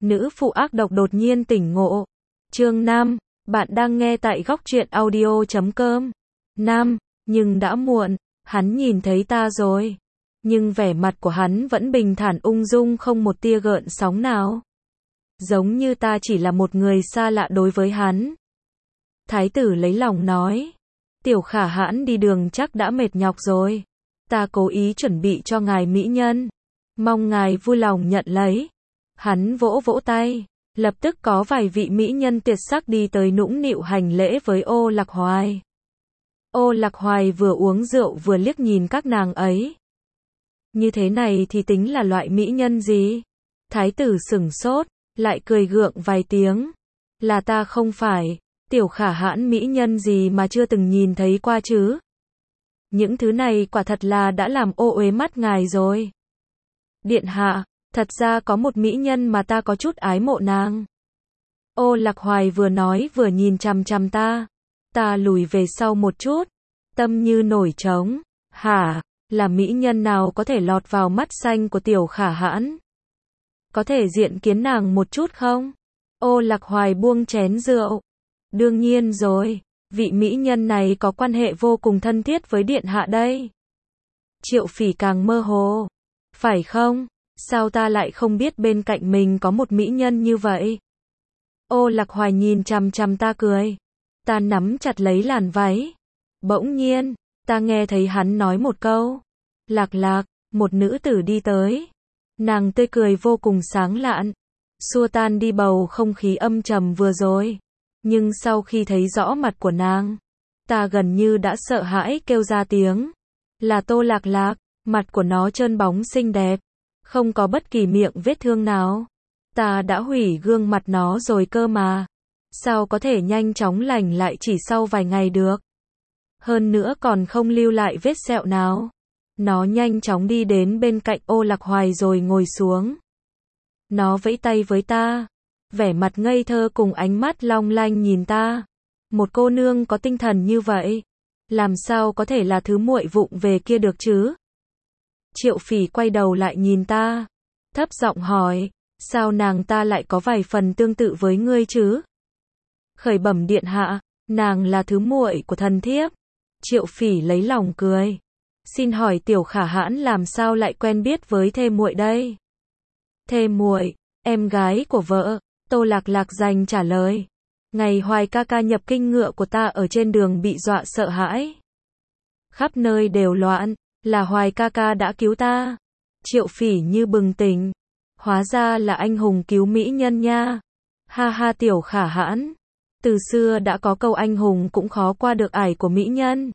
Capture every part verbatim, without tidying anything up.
nữ phụ ác độc đột nhiên tỉnh ngộ. Chương năm, bạn đang nghe tại góc truyện audio chấm com. Năm, nhưng đã muộn, hắn nhìn thấy ta rồi. Nhưng vẻ mặt của hắn vẫn bình thản ung dung không một tia gợn sóng nào. Giống như ta chỉ là một người xa lạ đối với hắn. Thái tử lấy lòng nói. Tiểu Khả Hãn đi đường chắc đã mệt nhọc rồi. Ta cố ý chuẩn bị cho ngài mỹ nhân. Mong ngài vui lòng nhận lấy. Hắn vỗ vỗ tay. Lập tức có vài vị mỹ nhân tuyệt sắc đi tới nũng nịu hành lễ với Ô Lạc Hoài. Ô Lạc Hoài vừa uống rượu vừa liếc nhìn các nàng ấy. Như thế này thì tính là loại mỹ nhân gì? Thái tử sửng sốt, lại cười gượng vài tiếng. Là ta không phải, Tiểu Khả Hãn mỹ nhân gì mà chưa từng nhìn thấy qua chứ? Những thứ này quả thật là đã làm ô uế mắt ngài rồi. Điện hạ, thật ra có một mỹ nhân mà ta có chút ái mộ nàng. Ô Lạc Hoài vừa nói vừa nhìn chằm chằm ta. Ta lùi về sau một chút, tâm như nổi trống. Hả, là mỹ nhân nào có thể lọt vào mắt xanh của Tiểu Khả Hãn? Có thể diện kiến nàng một chút không? Ô Lạc Hoài buông chén rượu. Đương nhiên rồi, vị mỹ nhân này có quan hệ vô cùng thân thiết với điện hạ đây. Triệu Phỉ càng mơ hồ. Phải không? Sao ta lại không biết bên cạnh mình có một mỹ nhân như vậy? Ô Lạc Hoài nhìn chằm chằm ta cười. Ta nắm chặt lấy làn váy. Bỗng nhiên, ta nghe thấy hắn nói một câu. Lạc Lạc, một nữ tử đi tới. Nàng tươi cười vô cùng sáng lạn, xua tan đi bầu không khí âm trầm vừa rồi. Nhưng sau khi thấy rõ mặt của nàng, ta gần như đã sợ hãi kêu ra tiếng. Là Tô Lạc Lạc, mặt của nó trơn bóng xinh đẹp, không có bất kỳ miệng vết thương nào. Ta đã hủy gương mặt nó rồi cơ mà. Sao có thể nhanh chóng lành lại chỉ sau vài ngày được? Hơn nữa còn không lưu lại vết sẹo nào. Nó nhanh chóng đi đến bên cạnh Ô Lạc Hoài rồi ngồi xuống. Nó vẫy tay với ta, vẻ mặt ngây thơ cùng ánh mắt long lanh nhìn ta. Một cô nương có tinh thần như vậy, làm sao có thể là thứ muội vụng về kia được chứ? Triệu Phỉ quay đầu lại nhìn ta, thấp giọng hỏi, sao nàng ta lại có vài phần tương tự với ngươi chứ? Khởi bẩm điện hạ, nàng là thứ muội của thần thiếp. Triệu Phỉ lấy lòng cười. Xin hỏi Tiểu Khả Hãn làm sao lại quen biết với thê muội đây? Thê muội, em gái của vợ. Tô Lạc Lạc dành trả lời. Ngày Hoài ca ca nhập kinh ngựa của ta ở trên đường bị dọa sợ hãi. Khắp nơi đều loạn, là Hoài ca ca đã cứu ta. Triệu Phỉ như bừng tỉnh. Hóa ra là anh hùng cứu mỹ nhân nha. Ha ha Tiểu Khả Hãn. Từ xưa đã có câu anh hùng cũng khó qua được ải của mỹ nhân.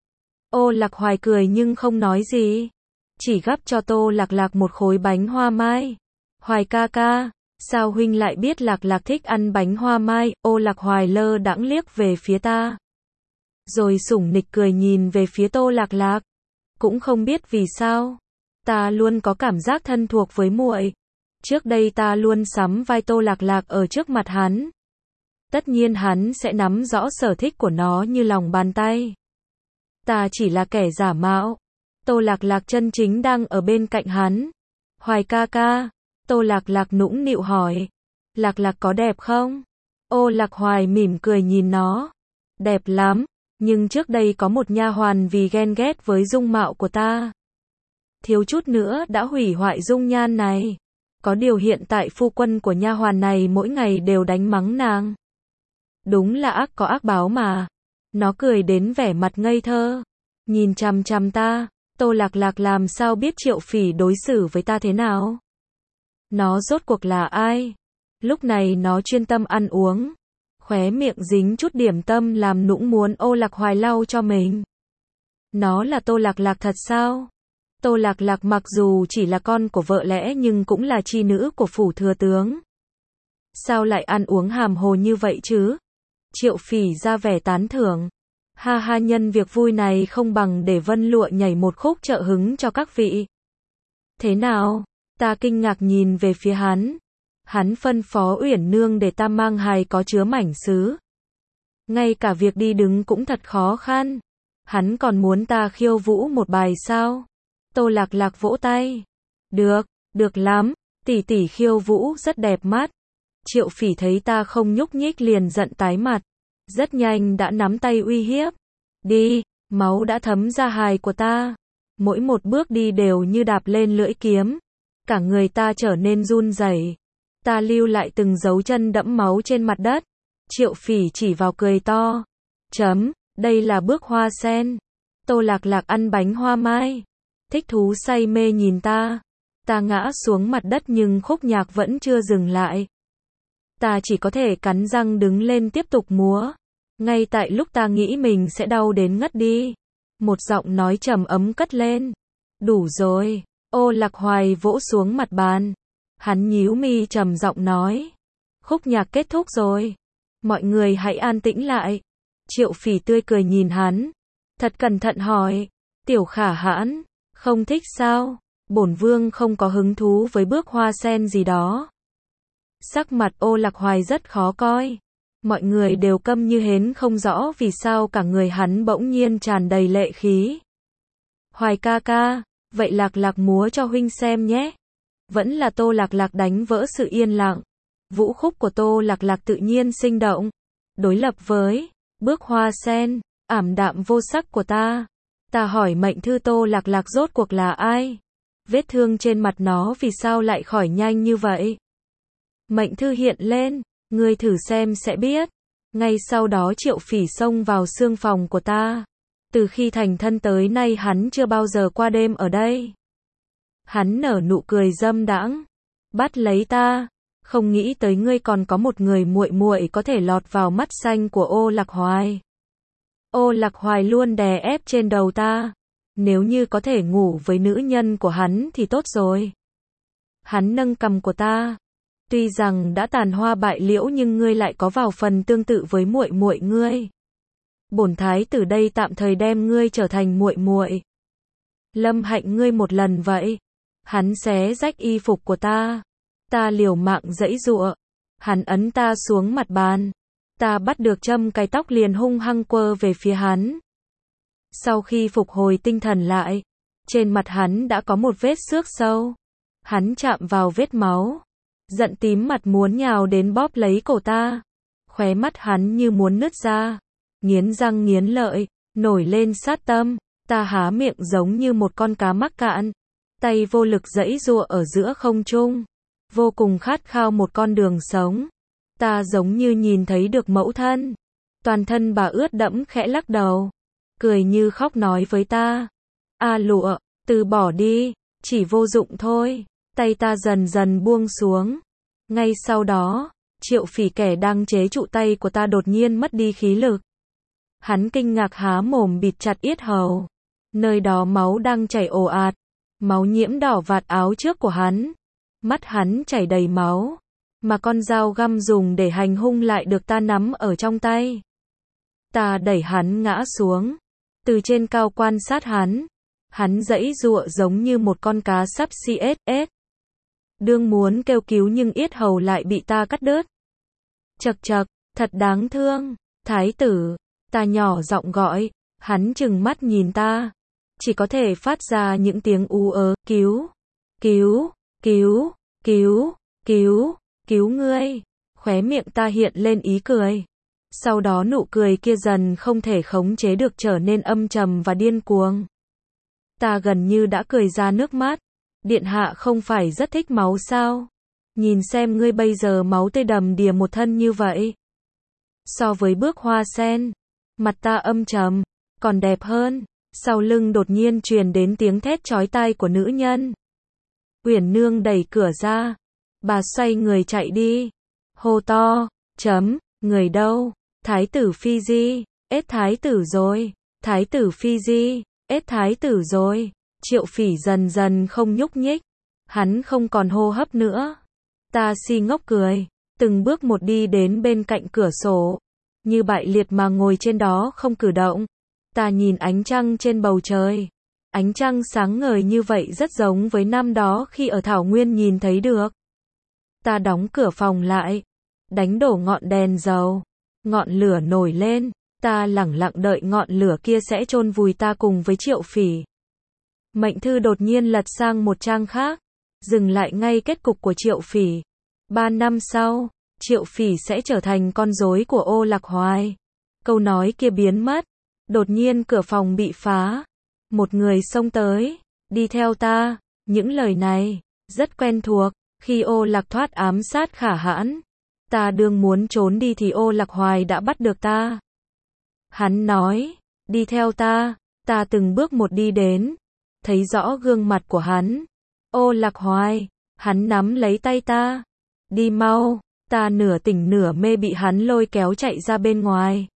Ô Lạc Hoài cười nhưng không nói gì. Chỉ gắp cho Tô Lạc Lạc một khối bánh hoa mai. Hoài ca ca, sao huynh lại biết Lạc Lạc thích ăn bánh hoa mai? Ô Lạc Hoài lơ đãng liếc về phía ta. Rồi sủng nịch cười nhìn về phía Tô Lạc Lạc. Cũng không biết vì sao. Ta luôn có cảm giác thân thuộc với muội. Trước đây ta luôn sắm vai Tô Lạc Lạc ở trước mặt hắn. Tất nhiên hắn sẽ nắm rõ sở thích của nó như lòng bàn tay. Ta chỉ là kẻ giả mạo. Tô Lạc Lạc chân chính đang ở bên cạnh hắn. Hoài ca ca. Tô Lạc Lạc nũng nịu hỏi. Lạc Lạc có đẹp không? Ô Lạc Hoài mỉm cười nhìn nó. Đẹp lắm. Nhưng trước đây có một nha hoàn vì ghen ghét với dung mạo của ta. Thiếu chút nữa đã hủy hoại dung nhan này. Có điều hiện tại phu quân của nha hoàn này mỗi ngày đều đánh mắng nàng. Đúng là ác có ác báo mà. Nó cười đến vẻ mặt ngây thơ. Nhìn chằm chằm ta. Tô Lạc Lạc làm sao biết Triệu Phỉ đối xử với ta thế nào? Nó rốt cuộc là ai? Lúc này nó chuyên tâm ăn uống. Khóe miệng dính chút điểm tâm làm nũng muốn Ô Lạc Hoài lau cho mình. Nó là Tô Lạc Lạc thật sao? Tô Lạc Lạc mặc dù chỉ là con của vợ lẽ nhưng cũng là chi nữ của phủ thừa tướng. Sao lại ăn uống hàm hồ như vậy chứ? Triệu Phỉ ra vẻ tán thưởng. Ha ha nhân việc vui này không bằng để Vân Lụa nhảy một khúc trợ hứng cho các vị. Thế nào? Ta kinh ngạc nhìn về phía hắn. Hắn phân phó Uyển Nương để ta mang hài có chứa mảnh sứ. Ngay cả việc đi đứng cũng thật khó khăn. Hắn còn muốn ta khiêu vũ một bài sao? Tô Lạc Lạc vỗ tay. Được, được lắm. Tỷ tỷ khiêu vũ rất đẹp mắt. Triệu Phỉ thấy ta không nhúc nhích liền giận tái mặt. Rất nhanh đã nắm tay uy hiếp. Đi, máu đã thấm ra hài của ta. Mỗi một bước đi đều như đạp lên lưỡi kiếm. Cả người ta trở nên run rẩy. Ta lưu lại từng dấu chân đẫm máu trên mặt đất. Triệu Phỉ chỉ vào cười to. Chấm, đây là bước hoa sen. Tô Lạc Lạc ăn bánh hoa mai. Thích thú say mê nhìn ta. Ta ngã xuống mặt đất nhưng khúc nhạc vẫn chưa dừng lại. Ta chỉ có thể cắn răng đứng lên tiếp tục múa. Ngay tại lúc ta nghĩ mình sẽ đau đến ngất đi. Một giọng nói trầm ấm cất lên. Đủ rồi. Ô Lạc Hoài vỗ xuống mặt bàn. Hắn nhíu mi trầm giọng nói. Khúc nhạc kết thúc rồi. Mọi người hãy an tĩnh lại. Triệu Phỉ tươi cười nhìn hắn. Thật cẩn thận hỏi. Tiểu Khả Hãn, không thích sao? Bổn vương không có hứng thú với bước hoa sen gì đó. Sắc mặt Ô Lạc Hoài rất khó coi. Mọi người đều câm như hến không rõ vì sao cả người hắn bỗng nhiên tràn đầy lệ khí. Hoài ca ca, vậy Lạc Lạc múa cho huynh xem nhé. Vẫn là Tô Lạc Lạc đánh vỡ sự yên lặng. Vũ khúc của Tô Lạc Lạc tự nhiên sinh động. Đối lập với bước hoa sen, ảm đạm vô sắc của ta. Ta hỏi mệnh thư Tô Lạc Lạc rốt cuộc là ai? Vết thương trên mặt nó vì sao lại khỏi nhanh như vậy? Mệnh thư hiện lên, ngươi thử xem sẽ biết. Ngay sau đó Triệu Phỉ xông vào xương phòng của ta. Từ khi thành thân tới nay hắn chưa bao giờ qua đêm ở đây. Hắn nở nụ cười dâm đãng, bắt lấy ta, không nghĩ tới ngươi còn có một người muội muội có thể lọt vào mắt xanh của Ô Lạc Hoài. Ô Lạc Hoài luôn đè ép trên đầu ta, nếu như có thể ngủ với nữ nhân của hắn thì tốt rồi. Hắn nâng cằm của ta, tuy rằng đã tàn hoa bại liễu nhưng ngươi lại có vào phần tương tự với muội muội ngươi. Bổn thái tử đây tạm thời đem ngươi trở thành muội muội. Lâm hạnh ngươi một lần vậy. Hắn xé rách y phục của ta. Ta liều mạng giãy giụa. Hắn ấn ta xuống mặt bàn. Ta bắt được châm cài tóc liền hung hăng quơ về phía hắn. Sau khi phục hồi tinh thần lại, trên mặt hắn đã có một vết xước sâu. Hắn chạm vào vết máu, giận tím mặt muốn nhào đến bóp lấy cổ ta. Khóe mắt hắn như muốn nứt ra, nghiến răng nghiến lợi, nổi lên sát tâm. Ta há miệng giống như một con cá mắc cạn, tay vô lực giãy giụa ở giữa không trung, vô cùng khát khao một con đường sống. Ta giống như nhìn thấy được mẫu thân. Toàn thân bà ướt đẫm khẽ lắc đầu, cười như khóc nói với ta. A Lụa, từ bỏ đi, chỉ vô dụng thôi. Tay ta dần dần buông xuống. Ngay sau đó, Triệu Phỉ kẻ đang chế trụ tay của ta đột nhiên mất đi khí lực. Hắn kinh ngạc há mồm bịt chặt yết hầu. Nơi đó máu đang chảy ồ ạt. Máu nhiễm đỏ vạt áo trước của hắn. Mắt hắn chảy đầy máu. Mà con dao găm dùng để hành hung lại được ta nắm ở trong tay. Ta đẩy hắn ngã xuống. Từ trên cao quan sát hắn. Hắn giãy giụa giống như một con cá sắp xê ét ét. Đương muốn kêu cứu nhưng yết hầu lại bị ta cắt đứt. Chậc chậc, thật đáng thương. Thái tử, ta nhỏ giọng gọi. Hắn trừng mắt nhìn ta. Chỉ có thể phát ra những tiếng ú ớ. Cứu, cứu, cứu, cứu, cứu, cứu ngươi. Khóe miệng ta hiện lên ý cười. Sau đó nụ cười kia dần không thể khống chế được trở nên âm trầm và điên cuồng. Ta gần như đã cười ra nước mắt. Điện hạ không phải rất thích máu sao? Nhìn xem ngươi bây giờ máu tươi đầm đìa một thân như vậy. So với bước hoa sen, mặt ta âm trầm, còn đẹp hơn. Sau lưng đột nhiên truyền đến tiếng thét chói tai của nữ nhân. Uyển Nương đẩy cửa ra. Bà xoay người chạy đi. Hô to, chấm, người đâu? Thái tử Phi Di, ết thái tử rồi. Thái tử Phi Di, ết thái tử rồi. Triệu Phỉ dần dần không nhúc nhích. Hắn không còn hô hấp nữa. Ta si ngốc cười. Từng bước một đi đến bên cạnh cửa sổ. Như bại liệt mà ngồi trên đó không cử động. Ta nhìn ánh trăng trên bầu trời. Ánh trăng sáng ngời như vậy rất giống với năm đó khi ở Thảo Nguyên nhìn thấy được. Ta đóng cửa phòng lại. Đánh đổ ngọn đèn dầu. Ngọn lửa nổi lên. Ta lẳng lặng đợi ngọn lửa kia sẽ chôn vùi ta cùng với Triệu Phỉ. Mệnh thư đột nhiên lật sang một trang khác. Dừng lại ngay kết cục của Triệu Phỉ. Ba năm sau, Triệu Phỉ sẽ trở thành con rối của Ô Lạc Hoài. Câu nói kia biến mất. Đột nhiên cửa phòng bị phá. Một người xông tới. Đi theo ta. Những lời này rất quen thuộc. Khi Ô Lạc thoát ám sát Khả Hãn, ta đương muốn trốn đi thì Ô Lạc Hoài đã bắt được ta. Hắn nói, đi theo ta. Ta từng bước một đi đến, thấy rõ gương mặt của hắn. Ô Lạc Hoài, hắn nắm lấy tay ta. Đi mau, ta nửa tỉnh nửa mê bị hắn lôi kéo chạy ra bên ngoài.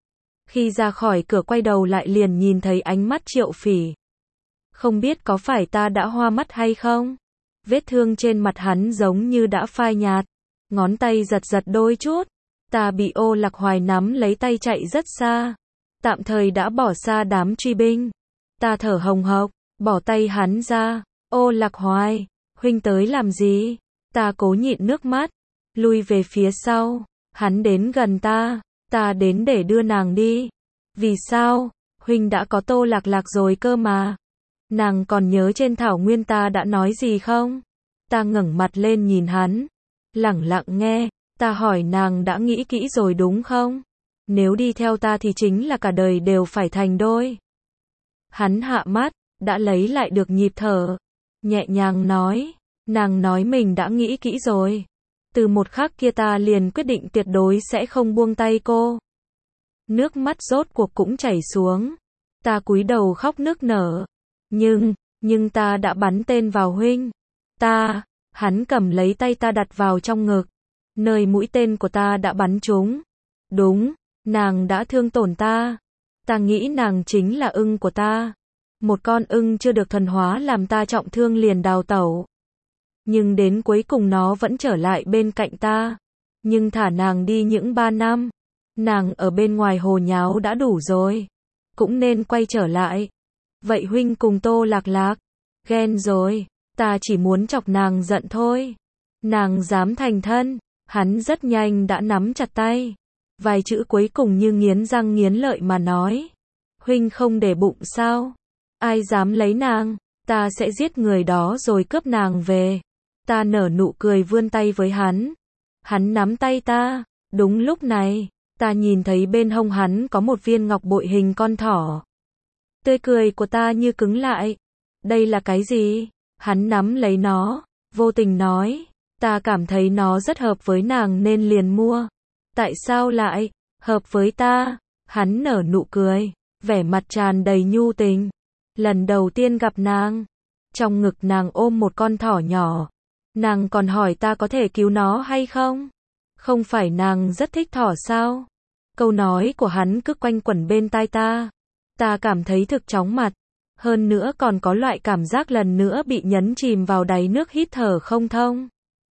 Khi ra khỏi cửa quay đầu lại liền nhìn thấy ánh mắt Triệu Phỉ. Không biết có phải ta đã hoa mắt hay không? Vết thương trên mặt hắn giống như đã phai nhạt. Ngón tay giật giật đôi chút. Ta bị Ô Lạc Hoài nắm lấy tay chạy rất xa. Tạm thời đã bỏ xa đám truy binh. Ta thở hồng hộc, bỏ tay hắn ra. Ô Lạc Hoài, huynh tới làm gì? Ta cố nhịn nước mắt, lui về phía sau. Hắn đến gần ta, ta đến để đưa nàng đi. Vì sao? Huynh đã có Tô Lạc Lạc rồi cơ mà. Nàng còn nhớ trên thảo nguyên ta đã nói gì không? Ta ngẩng mặt lên nhìn hắn, lẳng lặng nghe. Ta hỏi nàng đã nghĩ kỹ rồi đúng không? Nếu đi theo ta thì chính là cả đời đều phải thành đôi. Hắn hạ mắt, đã lấy lại được nhịp thở. Nhẹ nhàng nói, nàng nói mình đã nghĩ kỹ rồi. Từ một khắc kia ta liền quyết định tuyệt đối sẽ không buông tay cô. Nước mắt rốt cuộc cũng chảy xuống. Ta cúi đầu khóc nức nở. Nhưng, nhưng ta đã bắn tên vào huynh. Ta, hắn cầm lấy tay ta đặt vào trong ngực. Nơi mũi tên của ta đã bắn trúng. Đúng, nàng đã thương tổn ta. Ta nghĩ nàng chính là ưng của ta. Một con ưng chưa được thuần hóa làm ta trọng thương liền đào tẩu. Nhưng đến cuối cùng nó vẫn trở lại bên cạnh ta. Nhưng thả nàng đi những ba năm. Nàng ở bên ngoài hồ nháo đã đủ rồi. Cũng nên quay trở lại. Vậy huynh cùng Tô Lạc Lạc. Ghen rồi. Ta chỉ muốn chọc nàng giận thôi. Nàng dám thành thân. Hắn rất nhanh đã nắm chặt tay. Vài chữ cuối cùng như nghiến răng nghiến lợi mà nói. Huynh không để bụng sao? Ai dám lấy nàng? Ta sẽ giết người đó rồi cướp nàng về. Ta nở nụ cười vươn tay với hắn. Hắn nắm tay ta. Đúng lúc này, ta nhìn thấy bên hông hắn có một viên ngọc bội hình con thỏ. Tươi cười của ta như cứng lại. Đây là cái gì? Hắn nắm lấy nó, vô tình nói. Ta cảm thấy nó rất hợp với nàng nên liền mua. Tại sao lại hợp với ta? Hắn nở nụ cười, vẻ mặt tràn đầy nhu tình. Lần đầu tiên gặp nàng, trong ngực nàng ôm một con thỏ nhỏ. Nàng còn hỏi ta có thể cứu nó hay không? Không phải nàng rất thích thỏ sao? Câu nói của hắn cứ quanh quẩn bên tai ta. Ta cảm thấy thực chóng mặt. Hơn nữa còn có loại cảm giác lần nữa bị nhấn chìm vào đáy nước hít thở không thông.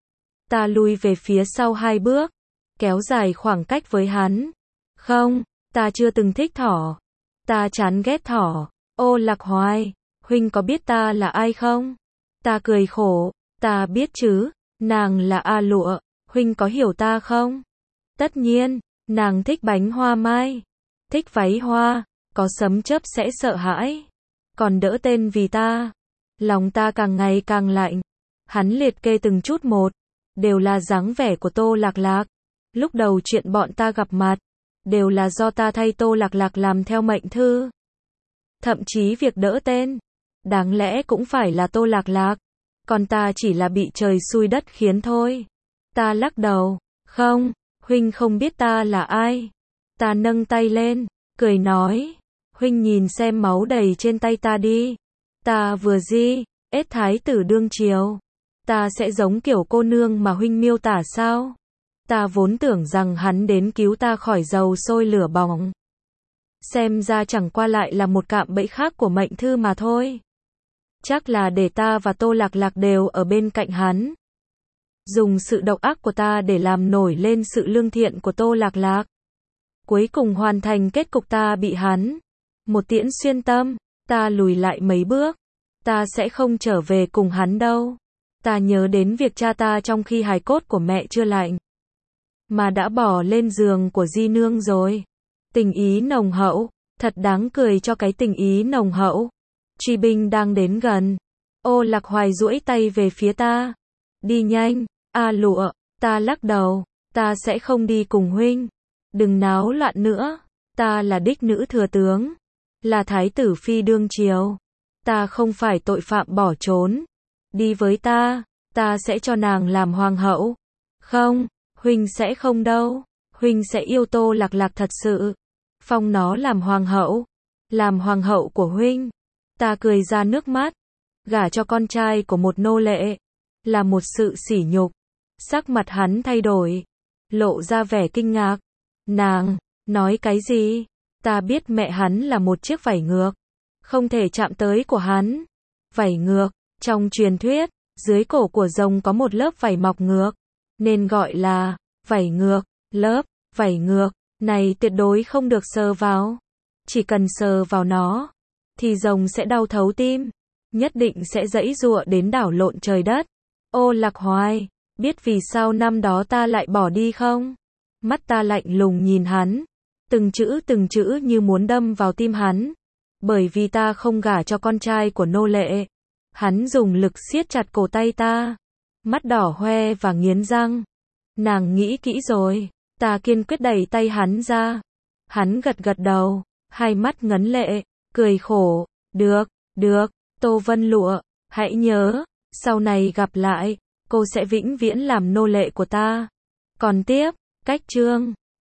Ta lui về phía sau hai bước, kéo dài khoảng cách với hắn. Không, ta chưa từng thích thỏ. Ta chán ghét thỏ. Ô Lạc Hoài, huynh có biết ta là ai không? Ta cười khổ. Ta biết chứ, nàng là A Lụa. Huynh có hiểu ta không? Tất nhiên, nàng thích bánh hoa mai. Thích váy hoa, có sấm chớp sẽ sợ hãi. Còn đỡ tên vì ta. Lòng ta càng ngày càng lạnh. Hắn liệt kê từng chút một. Đều là dáng vẻ của Tô Lạc Lạc. Lúc đầu chuyện bọn ta gặp mặt, đều là do ta thay Tô Lạc Lạc làm theo mệnh thư. Thậm chí việc đỡ tên, đáng lẽ cũng phải là Tô Lạc Lạc. Còn ta chỉ là bị trời xui đất khiến thôi. Ta lắc đầu. Không, huynh không biết ta là ai. Ta nâng tay lên, cười nói. Huynh nhìn xem máu đầy trên tay ta đi. Ta vừa di, ết thái tử đương triều. Ta sẽ giống kiểu cô nương mà huynh miêu tả sao? Ta vốn tưởng rằng hắn đến cứu ta khỏi dầu sôi lửa bỏng. Xem ra chẳng qua lại là một cạm bẫy khác của mệnh thư mà thôi. Chắc là để ta và Tô Lạc Lạc đều ở bên cạnh hắn. Dùng sự độc ác của ta để làm nổi lên sự lương thiện của Tô Lạc Lạc. Cuối cùng hoàn thành kết cục ta bị hắn. Một tiễn xuyên tâm, ta lùi lại mấy bước. Ta sẽ không trở về cùng hắn đâu. Ta nhớ đến việc cha ta trong khi hài cốt của mẹ chưa lạnh, mà đã bỏ lên giường của Di Nương rồi. Tình ý nồng hậu, thật đáng cười cho cái tình ý nồng hậu. Truy binh đang đến gần. Ô Lạc Hoài duỗi tay về phía ta. Đi nhanh, A Lụa. Ta lắc đầu. Ta sẽ không đi cùng huynh. Đừng náo loạn nữa. Ta là đích nữ thừa tướng. Là thái tử phi đương triều. Ta không phải tội phạm bỏ trốn. Đi với ta. Ta sẽ cho nàng làm hoàng hậu. Không, huynh sẽ không đâu. Huynh sẽ yêu Tô Lạc Lạc thật sự. Phong nó làm hoàng hậu. Làm hoàng hậu của huynh. Ta cười ra nước mắt. Gả cho con trai của một nô lệ. Là một sự sỉ nhục. Sắc mặt hắn thay đổi. Lộ ra vẻ kinh ngạc. Nàng, nói cái gì? Ta biết mẹ hắn là một chiếc vảy ngược. Không thể chạm tới của hắn. Vảy ngược, trong truyền thuyết, dưới cổ của rồng có một lớp vảy mọc ngược. Nên gọi là, vảy ngược, lớp, vảy ngược, này tuyệt đối không được sờ vào. Chỉ cần sờ vào nó, thì rồng sẽ đau thấu tim. Nhất định sẽ giãy giụa đến đảo lộn trời đất. Ô Lạc Hoài, biết vì sao năm đó ta lại bỏ đi không? Mắt ta lạnh lùng nhìn hắn. Từng chữ từng chữ như muốn đâm vào tim hắn. Bởi vì ta không gả cho con trai của nô lệ. Hắn dùng lực siết chặt cổ tay ta. Mắt đỏ hoe và nghiến răng. Nàng nghĩ kỹ rồi. Ta kiên quyết đẩy tay hắn ra. Hắn gật gật đầu. Hai mắt ngấn lệ. Cười khổ. Được, được, Tô Vân Lụa. Hãy nhớ. Sau này gặp lại. Cô sẽ vĩnh viễn làm nô lệ của ta. Còn tiếp. Cách chương.